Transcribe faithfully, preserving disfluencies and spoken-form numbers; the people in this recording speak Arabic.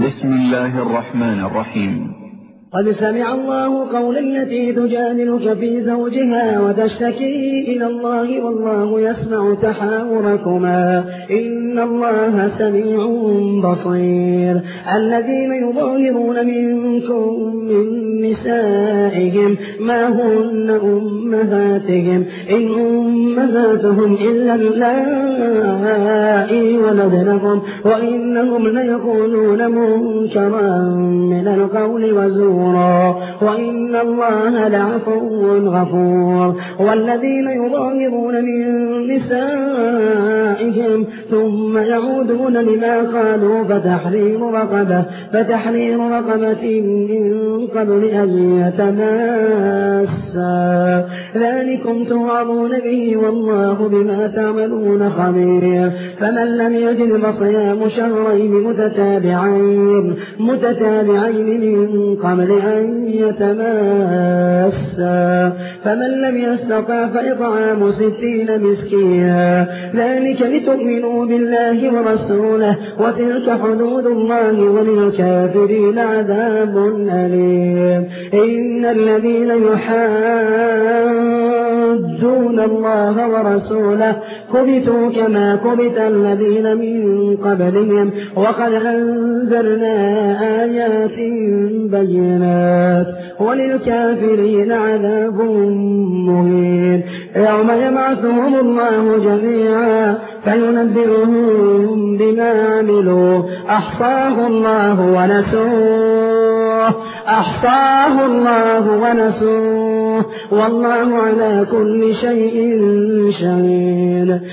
بسم الله الرحمن الرحيم. قد سمع الله قول التي تجادلك في زوجها وتشتكي إلى الله والله يسمع تحاوركما إن الله سميع بصير. الذين يظاهرون منكم من نسائهم ما هن أمهاتهم إن أمهاتهم إلا اللائي ولدنهم وإنهم ليقولون منكرا من القول وزورا وإن الله لعفو غفور. والذين يظاهرون من نسائهم ثم يعودون لما قالوا فتحرير رقبة فتحرير رقبة من قبل أن يتماسا ذلكم توعظون به والله بما تعملون خبير. فمن لم يجد فصيام شهرين متتابعين متتابعين من قبل أن يتماسا فمن لم يستطع فإطعام ستين مسكينا ذلك لتؤمنوا بالله ورسوله وتلك حدود الله وللكافرين عذاب أليم. إن الذين يحادون الله ورسوله كبتوا كما كبت الذين من قبلهم وقد أنزلنا آيات بينات وللكافرين عذاب مهين. يوم يبعثهم الله جميعا فينبئهم بما عملوا أحصاه الله ونسوه أحصاه الله ونسوه والله على كل شيء شهيد.